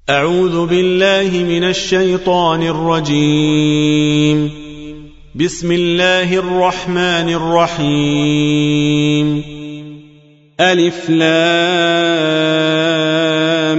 أعوذ بالله من الشيطان الرجيم. بسم الله الرحمن الرحيم. ألف لام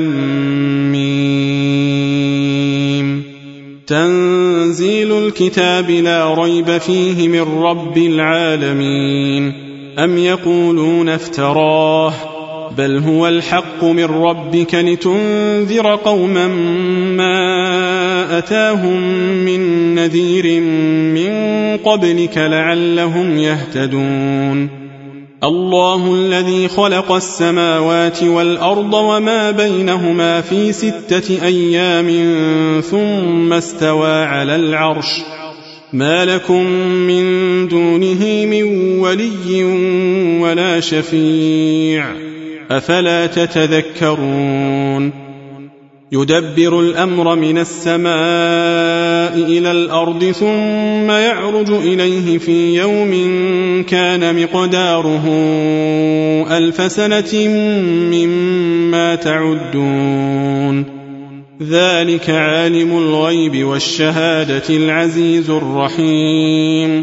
ميم. تنزيل الكتاب لا ريب فيه من رب العالمين. أم يقولون افتراه بل هو الحق من ربك لتنذر قوما ما أتاهم من نذير من قبلك لعلهم يهتدون. الله الذي خلق السماوات والأرض وما بينهما في 6 أيام ثم استوى على العرش ما لكم من دونه من ولي ولا شفيع أفلا تتذكرون. يدبر الأمر من السماء إلى الأرض ثم يعرج إليه في يوم كان مقداره 1000 سنة مما تعدون. ذلك عالم الغيب والشهادة العزيز الرحيم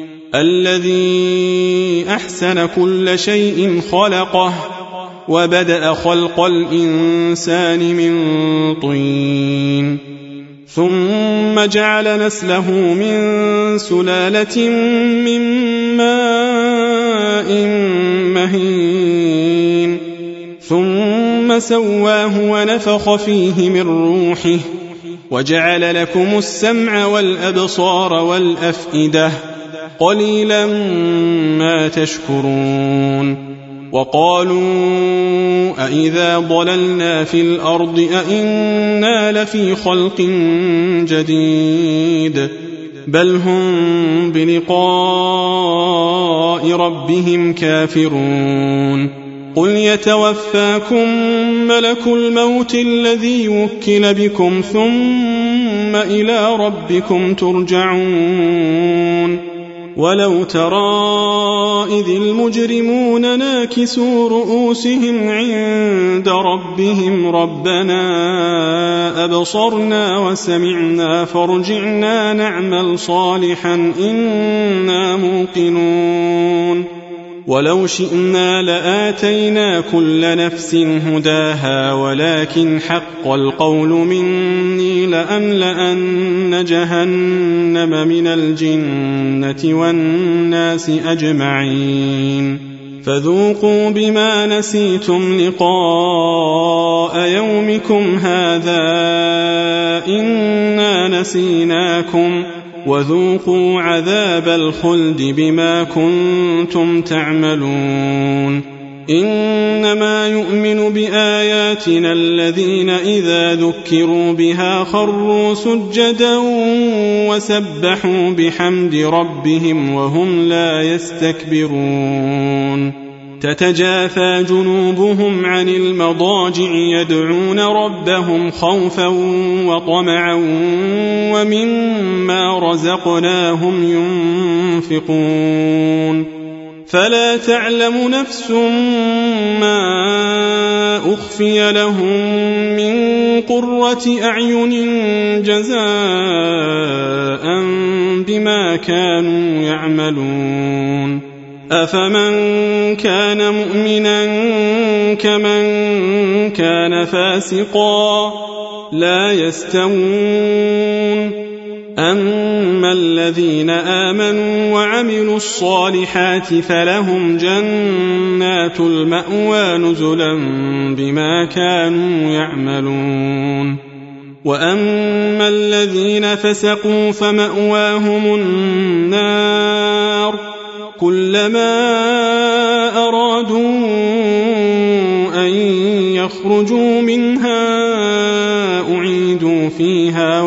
الذي أحسن كل شيء خلقه وبدأ خلق الإنسان من طين ثم جعل نسله من سلالة من ماء مهين ثم سواه ونفخ فيه من روحه وجعل لكم السمع والأبصار والأفئدة قليلا ما تشكرون. وقالوا أإذا ضللنا في الأرض أإنا لفي خلق جديد بل هم بلقاء ربهم كافرون. قل يتوفاكم ملك الموت الذي وكل بكم ثم إلى ربكم ترجعون. ولو ترى إذ المجرمون ناكسوا رؤوسهم عند ربهم ربنا أبصرنا وسمعنا فارجعنا نعمل صالحا إنا موقنون. ولو شئنا لآتينا كل نفس هداها ولكن حق القول مني لأملأن جهنم من الجنة والناس أجمعين. فذوقوا بما نسيتم لقاء يومكم هذا إنا نسيناكم وذوقوا عذاب الخلد بما كنتم تعملون. إنما يؤمن بآياتنا الذين إذا ذكروا بها خروا سجدا وسبحوا بحمد ربهم وهم لا يستكبرون. تتجافى جنوبهم عن المضاجع يدعون ربهم خوفا وطمعا ومما رزقناهم ينفقون. فلا تعلم نفس ما أخفي لهم من قرة أعين جزاء بما كانوا يعملون. أفمن كان مؤمنا كمن كان فاسقا لا يستوون. أما الذين آمنوا وعملوا الصالحات فلهم جنات المأوى نزلا بما كانوا يعملون. وأما الذين فسقوا فمأواهم النار كلما أرادوا أن يخرجوا منها أعيدوا فيها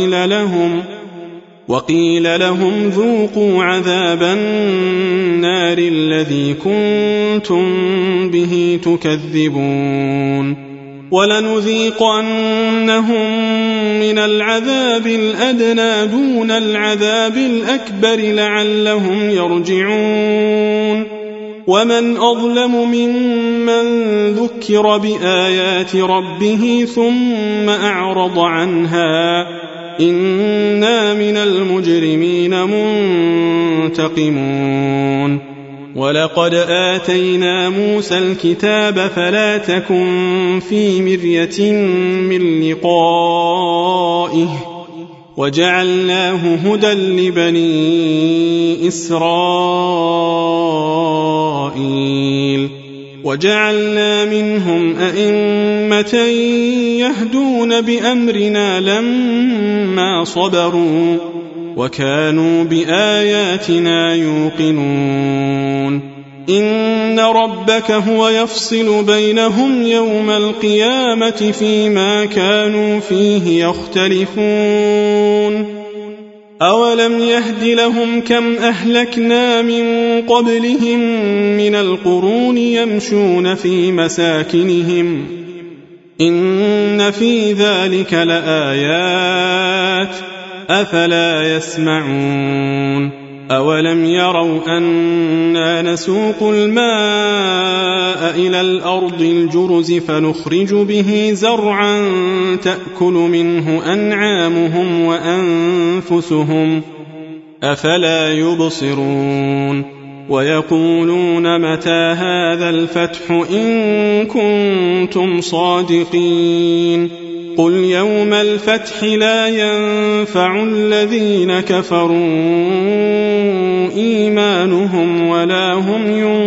وقيل لهم ذوقوا عذاب النار الذي كنتم به تكذبون. ولنذيقنهم من العذاب الأدنى دون العذاب الأكبر لعلهم يرجعون. ومن أظلم ممن ذكر بآيات ربه ثم أعرض عنها إنا من المجرمين منتقمون ولقد آتينا موسى الكتاب فلا تكن في مرية من لقائه وجعلناه هدى لبني إسرائيل وجعلنا منهم أئمة يهدون بأمرنا لما صبروا وكانوا بآياتنا يوقنون إن ربك هو يفصل بينهم يوم القيامة فيما كانوا فيه يختلفون أولم يهد لهم كم أهلكنا من قبلهم من القرون يمشون في مساكنهم إن في ذلك لآيات أفلا يسمعون أولم يروا أنا نسوق الماء إلى الأرض الجرز فنخرج به زرعا تأكل منه أنعامهم وأنفسهم أفلا يبصرون ويقولون متى هذا الفتح إن كنتم صادقين قل يوم الفتح لا ينفع الذين كفروا إيمانهم ولا هم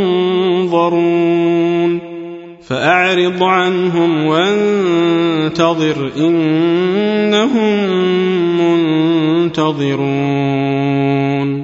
ينظرون فأعرض عنهم وانتظر إنهم منتظرون